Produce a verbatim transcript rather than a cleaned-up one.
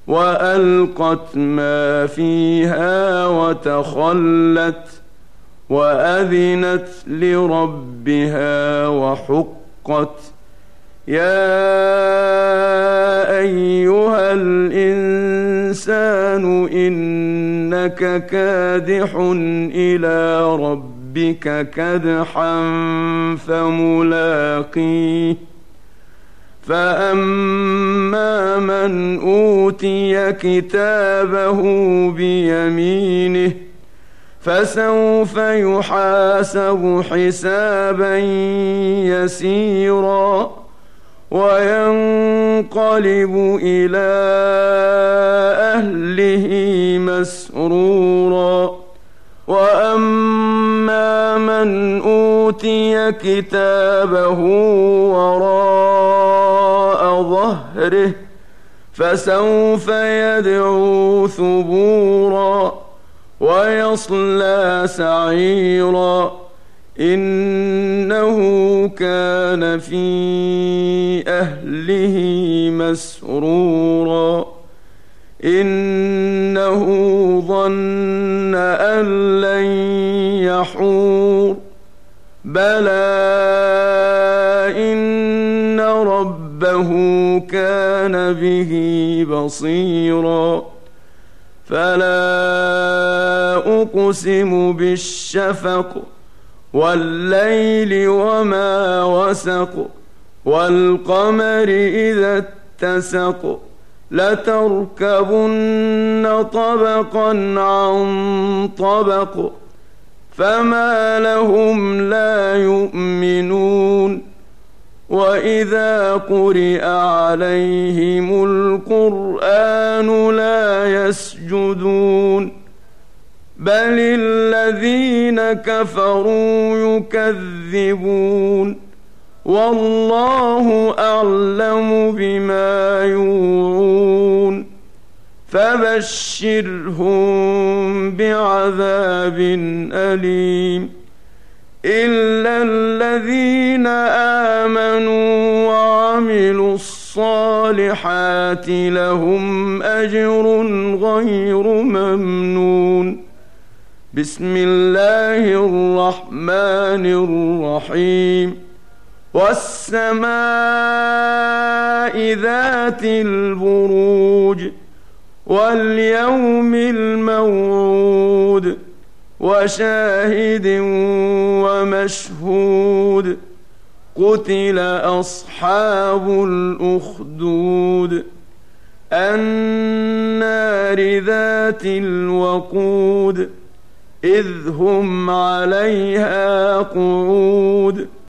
وألقت ما فيها وتخلت وأذنت لربها وحقت يا أيها الإنسان إنك كادح إلى ربك كدحا فملاقيه فأما من أوتي كتابه بيمينه فسوف يحاسب حسابا يسيرا وينقلب إلى أهله مسرورا وأما من أوتي كتابه وراء ظهره فسوف يدعو ثبورا ويصلى سعيرا إنه كان في أهله مسرورا إنه ظن أن لن يحور بلى إن ربه كان به بصيرا فلا أقسم بالشفق والليل وما وسق والقمر إذا اتسق لتركبن طبقا عن طبق فما لهم لا يؤمنون وإذا قرئ عليهم القرآن لا يسجدون بل الذين كفروا يكذبون والله أعلم بما يوعون فبشرهم بعذاب أليم إلا الذين آمنوا وعملوا الصالحات لهم أجر غير ممنون بسم الله الرحمن الرحيم والسماء ذات البروج واليوم الموعود وشاهد ومشهود قتل أصحاب الأخدود النار ذات الوقود إذ هم عليها قعود